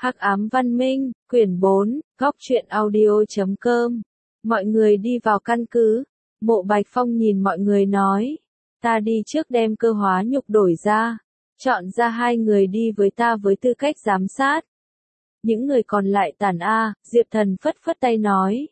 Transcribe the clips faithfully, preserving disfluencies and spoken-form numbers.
Hắc ám văn minh, quyển bốn, góc truyện audio chấm com. Mọi người đi vào căn cứ. Mộ Bạch Phong nhìn mọi người nói. Ta đi trước đem cơ hóa nhục đổi ra. Chọn ra hai người đi với ta với tư cách giám sát. Những người còn lại tản A, Diệp Thần phất phất tay nói.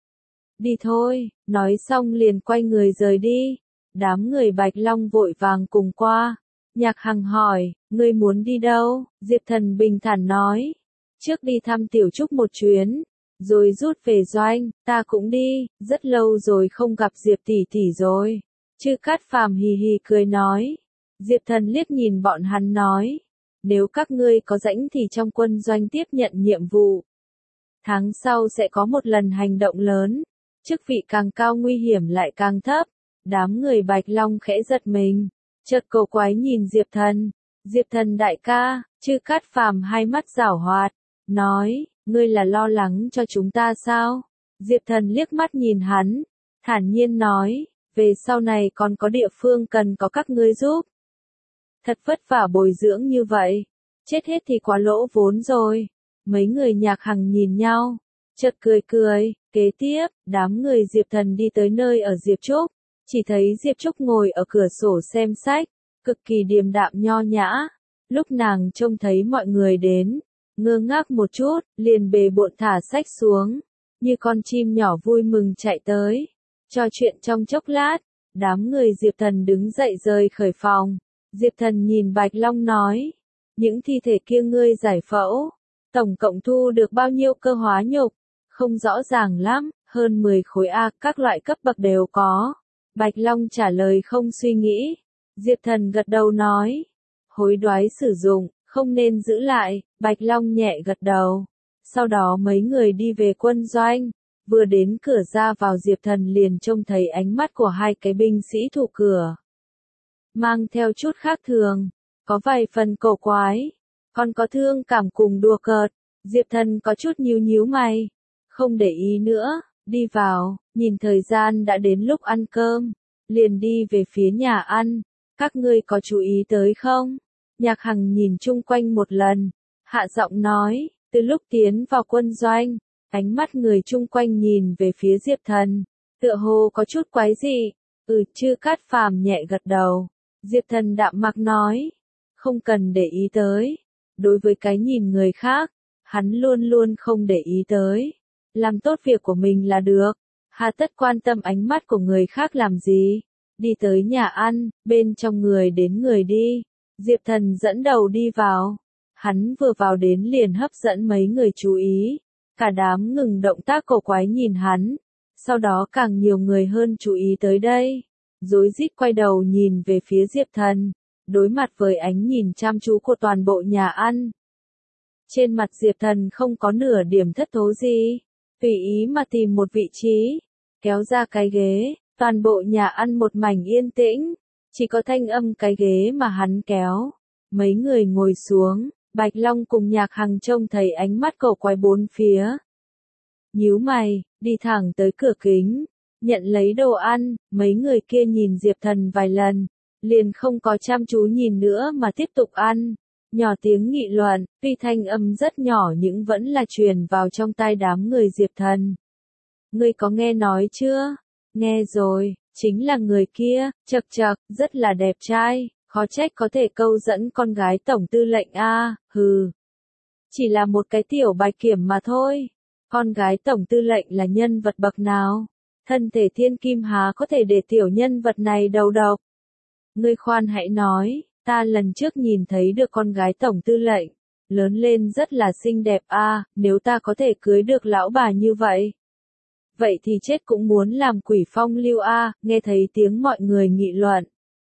Đi thôi, nói xong liền quay người rời đi. Đám người Bạch Long vội vàng cùng qua. Nhạc Hằng hỏi, ngươi muốn đi đâu? Diệp Thần bình thản nói. Trước đi thăm Tiểu Trúc một chuyến, rồi rút về doanh, ta cũng đi, rất lâu rồi không gặp Diệp tỷ tỷ rồi. Chư Cát Phàm hì hì cười nói. Diệp Thần liếc nhìn bọn hắn nói. Nếu các ngươi có rảnh thì trong quân doanh tiếp nhận nhiệm vụ. Tháng sau sẽ có một lần hành động lớn. Chức vị càng cao nguy hiểm lại càng thấp. Đám người Bạch Long khẽ giật mình. Chợt cổ quái nhìn Diệp Thần. Diệp Thần đại ca, Chư Cát Phàm hai mắt giảo hoạt. Nói, ngươi là lo lắng cho chúng ta sao? Diệp Thần liếc mắt nhìn hắn. Thản nhiên nói, về sau này còn có địa phương cần có các ngươi giúp. Thật vất vả bồi dưỡng như vậy. Chết hết thì quá lỗ vốn rồi. Mấy người Nhạc Hằng nhìn nhau. Chợt cười cười, kế tiếp, đám người Diệp Thần đi tới nơi ở Diệp Trúc. Chỉ thấy Diệp Trúc ngồi ở cửa sổ xem sách, cực kỳ điềm đạm nho nhã. Lúc nàng trông thấy mọi người đến, ngơ ngác một chút, liền bề bộn thả sách xuống, như con chim nhỏ vui mừng chạy tới. Trò chuyện trong chốc lát, đám người Diệp Thần đứng dậy rời khởi phòng. Diệp Thần nhìn Bạch Long nói, những thi thể kia ngươi giải phẫu, tổng cộng thu được bao nhiêu cơ hóa nhục? Không rõ ràng lắm, hơn mười khối A, các loại cấp bậc đều có. Bạch Long trả lời không suy nghĩ. Diệp Thần gật đầu nói, hối đoái sử dụng, không nên giữ lại. Bạch Long nhẹ gật đầu. Sau đó mấy người đi về quân doanh. Vừa đến cửa ra vào Diệp Thần liền trông thấy ánh mắt của hai cái binh sĩ thủ cửa. Mang theo chút khác thường. Có vài phần cổ quái. Còn có thương cảm cùng đùa cợt. Diệp Thần có chút nhíu nhíu mày. Không để ý nữa. Đi vào, nhìn thời gian đã đến lúc ăn cơm. Liền đi về phía nhà ăn. Các ngươi có chú ý tới không? Nhạc Hằng nhìn chung quanh một lần. Hạ giọng nói, từ lúc tiến vào quân doanh, ánh mắt người chung quanh nhìn về phía Diệp Thần. Tựa hồ có chút quái dị. Ừ, Chư Cát Phàm nhẹ gật đầu. Diệp Thần đạm mạc nói. Không cần để ý tới. Đối với cái nhìn người khác, hắn luôn luôn không để ý tới. Làm tốt việc của mình là được. Hà tất quan tâm ánh mắt của người khác làm gì. Đi tới nhà ăn, bên trong người đến người đi. Diệp Thần dẫn đầu đi vào. Hắn vừa vào đến liền hấp dẫn mấy người chú ý. Cả đám ngừng động tác cổ quái nhìn hắn. Sau đó càng nhiều người hơn chú ý tới đây. Rối rít quay đầu nhìn về phía Diệp Thần. Đối mặt với ánh nhìn chăm chú của toàn bộ nhà ăn. Trên mặt Diệp Thần không có nửa điểm thất thố gì. Tùy ý mà tìm một vị trí. Kéo ra cái ghế. Toàn bộ nhà ăn một mảnh yên tĩnh. Chỉ có thanh âm cái ghế mà hắn kéo. Mấy người ngồi xuống. Bạch Long cùng Nhạc Hằng trông thấy ánh mắt cổ quái bốn phía. Nhíu mày, đi thẳng tới cửa kính. Nhận lấy đồ ăn. Mấy người kia nhìn Diệp Thần vài lần. Liền không có chăm chú nhìn nữa mà tiếp tục ăn. Nhỏ tiếng nghị luận, tuy thanh âm rất nhỏ nhưng vẫn là truyền vào trong tai đám người Diệp Thần. Ngươi có nghe nói chưa? Nghe rồi, chính là người kia, chậc chậc, rất là đẹp trai, khó trách có thể câu dẫn con gái tổng tư lệnh a, hừ. Chỉ là một cái tiểu bạch kiểm mà thôi. Con gái tổng tư lệnh là nhân vật bậc nào? Thân thể thiên kim há có thể để tiểu nhân vật này đầu độc? Ngươi khoan hãy nói. Ta lần trước nhìn thấy được con gái tổng tư lệnh, lớn lên rất là xinh đẹp a, à, nếu ta có thể cưới được lão bà như vậy. Vậy thì chết cũng muốn làm quỷ phong lưu a, à, nghe thấy tiếng mọi người nghị luận.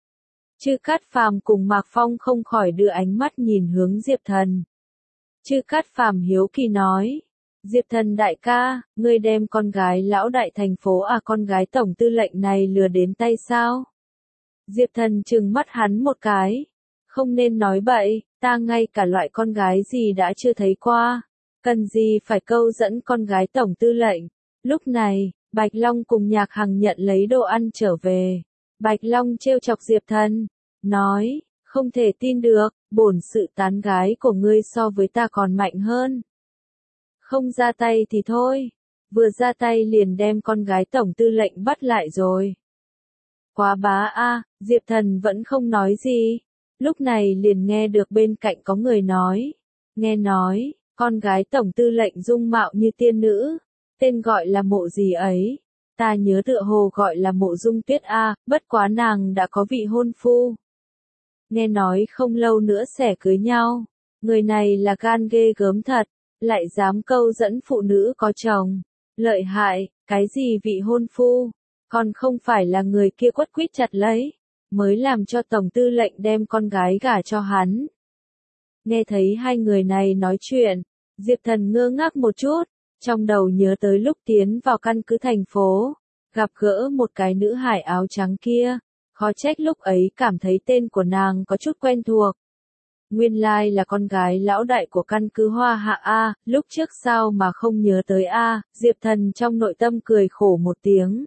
Chư Cát Phàm cùng Mạc Phong không khỏi đưa ánh mắt nhìn hướng Diệp Thần. Chư Cát Phàm hiếu kỳ nói, Diệp Thần đại ca, ngươi đem con gái lão đại thành phố à con gái tổng tư lệnh này lừa đến tay sao? Diệp Thần trừng mắt hắn một cái. Không nên nói bậy, ta ngay cả loại con gái gì đã chưa thấy qua. Cần gì phải câu dẫn con gái tổng tư lệnh. Lúc này, Bạch Long cùng Nhạc Hằng nhận lấy đồ ăn trở về. Bạch Long trêu chọc Diệp Thần. Nói, Không thể tin được, bổn sự tán gái của ngươi so với ta còn mạnh hơn. Không ra tay thì thôi, vừa ra tay liền đem con gái tổng tư lệnh bắt lại rồi. Quá bá a, Diệp Thần vẫn không nói gì. Lúc này liền nghe được bên cạnh có người nói. Nghe nói, con gái tổng tư lệnh dung mạo như tiên nữ, tên gọi là Mộ gì ấy. Ta nhớ tựa hồ gọi là Mộ Dung Tuyết a, bất quá nàng đã có vị hôn phu. Nghe nói không lâu nữa sẽ cưới nhau. Người này là gan ghê gớm thật, lại dám câu dẫn phụ nữ có chồng. Lợi hại, cái gì vị hôn phu, còn không phải là người kia quất quýt chặt lấy, mới làm cho tổng tư lệnh đem con gái gả cho hắn. Nghe thấy hai người này nói chuyện, Diệp Thần ngơ ngác một chút, trong đầu nhớ tới lúc tiến vào căn cứ thành phố, gặp gỡ một cái nữ hải áo trắng kia, khó trách lúc ấy cảm thấy tên của nàng có chút quen thuộc. Nguyên lai là con gái lão đại của căn cứ Hoa Hạ A, lúc trước sao mà không nhớ tới A, Diệp Thần trong nội tâm cười khổ một tiếng.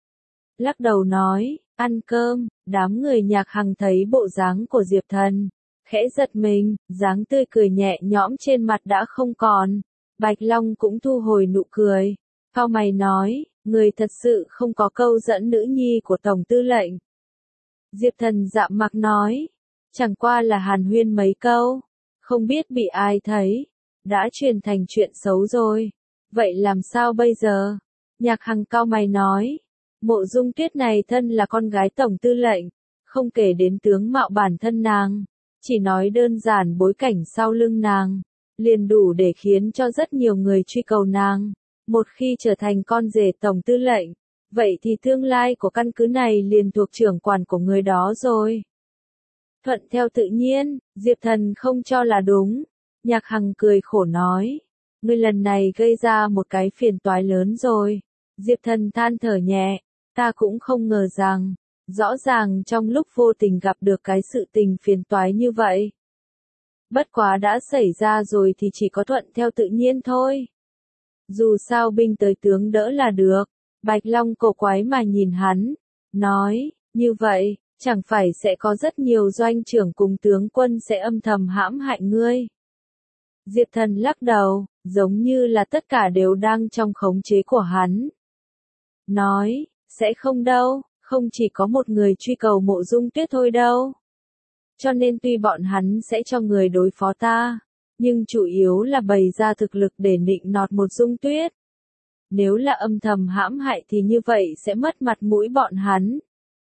Lắc đầu nói, ăn cơm, đám người Nhạc Hằng thấy bộ dáng của Diệp Thần, khẽ giật mình, dáng tươi cười nhẹ nhõm trên mặt đã không còn. Bạch Long cũng thu hồi nụ cười, cau mày nói, người thật sự không có câu dẫn nữ nhi của tổng tư lệnh. Diệp Thần dạm mặt nói, chẳng qua là hàn huyên mấy câu, không biết bị ai thấy, đã truyền thành chuyện xấu rồi. Vậy làm sao bây giờ? Nhạc Hằng cau mày nói, Mộ Dung Tuyết này thân là con gái tổng tư lệnh, không kể đến tướng mạo bản thân nàng, chỉ nói đơn giản bối cảnh sau lưng nàng, liền đủ để khiến cho rất nhiều người truy cầu nàng. Một khi trở thành con rể tổng tư lệnh, vậy thì tương lai của căn cứ này liền thuộc trưởng quản của người đó rồi. Thuận theo tự nhiên, Diệp Thần không cho là đúng. Nhạc Hằng cười khổ nói, ngươi lần này gây ra một cái phiền toái lớn rồi. Diệp Thần than thở nhẹ, ta cũng không ngờ rằng, rõ ràng trong lúc vô tình gặp được cái sự tình phiền toái như vậy. Bất quá đã xảy ra rồi thì chỉ có thuận theo tự nhiên thôi. Dù sao binh tới tướng đỡ là được. Bạch Long cổ quái mà nhìn hắn, nói, như vậy, chẳng phải sẽ có rất nhiều doanh trưởng cùng tướng quân sẽ âm thầm hãm hại ngươi. Diệp Thần lắc đầu, giống như là tất cả đều đang trong khống chế của hắn. Nói, sẽ không đâu, không chỉ có một người truy cầu Mộ Dung Tuyết thôi đâu. Cho nên tuy bọn hắn sẽ cho người đối phó ta, nhưng chủ yếu là bày ra thực lực để nịnh nọt Mộ Dung Tuyết. Nếu là âm thầm hãm hại thì như vậy sẽ mất mặt mũi bọn hắn.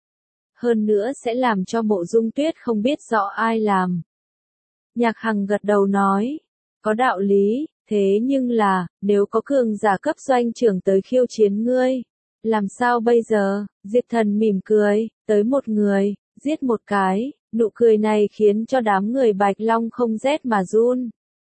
Hơn nữa sẽ làm cho Mộ Dung Tuyết không biết rõ ai làm. Nhạc Hằng gật đầu nói, có đạo lý, thế nhưng là, nếu có cường giả cấp doanh trưởng tới khiêu chiến ngươi, làm sao bây giờ? Diệp Thần mỉm cười, tới một người, giết một cái, nụ cười này khiến cho đám người Bạch Long không rét mà run.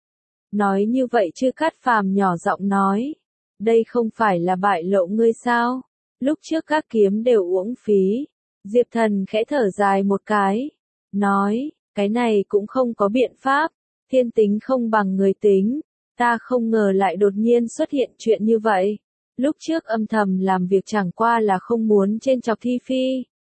Nói như vậy chứ Cát Phàm nhỏ giọng nói, đây không phải là bại lộ ngươi sao? Lúc trước các kiếm đều uổng phí. Diệp Thần khẽ thở dài một cái, nói, cái này cũng không có biện pháp, thiên tính không bằng người tính, ta không ngờ lại đột nhiên xuất hiện chuyện như vậy. Lúc trước âm thầm làm việc chẳng qua là không muốn trên chọc Thi Phi.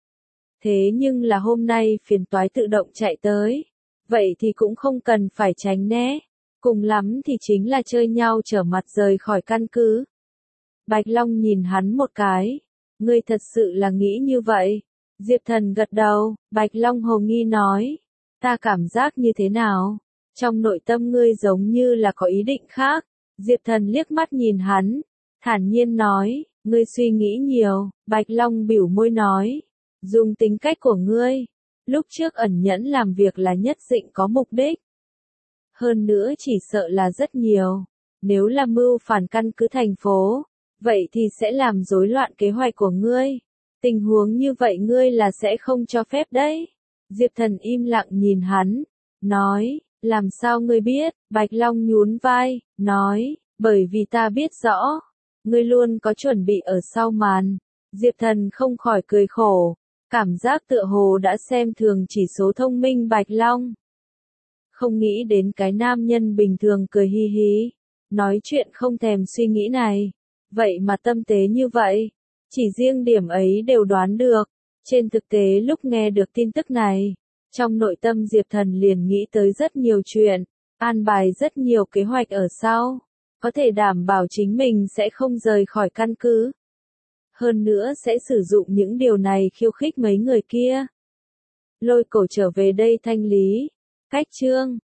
Thế nhưng là hôm nay phiền toái tự động chạy tới, vậy thì cũng không cần phải tránh né, cùng lắm thì chính là chơi nhau trở mặt rời khỏi căn cứ. Bạch Long nhìn hắn một cái, ngươi thật sự là nghĩ như vậy? Diệp Thần gật đầu, Bạch Long hồ nghi nói, ta cảm giác như thế nào? Trong nội tâm ngươi giống như là có ý định khác. Diệp Thần liếc mắt nhìn hắn, thản nhiên nói, ngươi suy nghĩ nhiều. Bạch Long bĩu môi nói, dùng tính cách của ngươi, lúc trước ẩn nhẫn làm việc là nhất định có mục đích. Hơn nữa chỉ sợ là rất nhiều, nếu là mưu phản căn cứ thành phố, vậy thì sẽ làm rối loạn kế hoạch của ngươi. Tình huống như vậy ngươi là sẽ không cho phép đấy. Diệp Thần im lặng nhìn hắn, nói, làm sao ngươi biết? Bạch Long nhún vai, nói, bởi vì ta biết rõ, ngươi luôn có chuẩn bị ở sau màn. Diệp Thần không khỏi cười khổ, cảm giác tựa hồ đã xem thường chỉ số thông minh Bạch Long. Không nghĩ đến cái nam nhân bình thường cười hi hí, nói chuyện không thèm suy nghĩ này, vậy mà tâm tế như vậy. Chỉ riêng điểm ấy đều đoán được. Trên thực tế lúc nghe được tin tức này, Trong nội tâm Diệp Thần liền nghĩ tới rất nhiều chuyện, an bài rất nhiều kế hoạch ở sau, có thể đảm bảo chính mình sẽ không rời khỏi căn cứ. Hơn nữa sẽ sử dụng những điều này khiêu khích mấy người kia. Lôi Cổ trở về đây thanh lý. Cách chương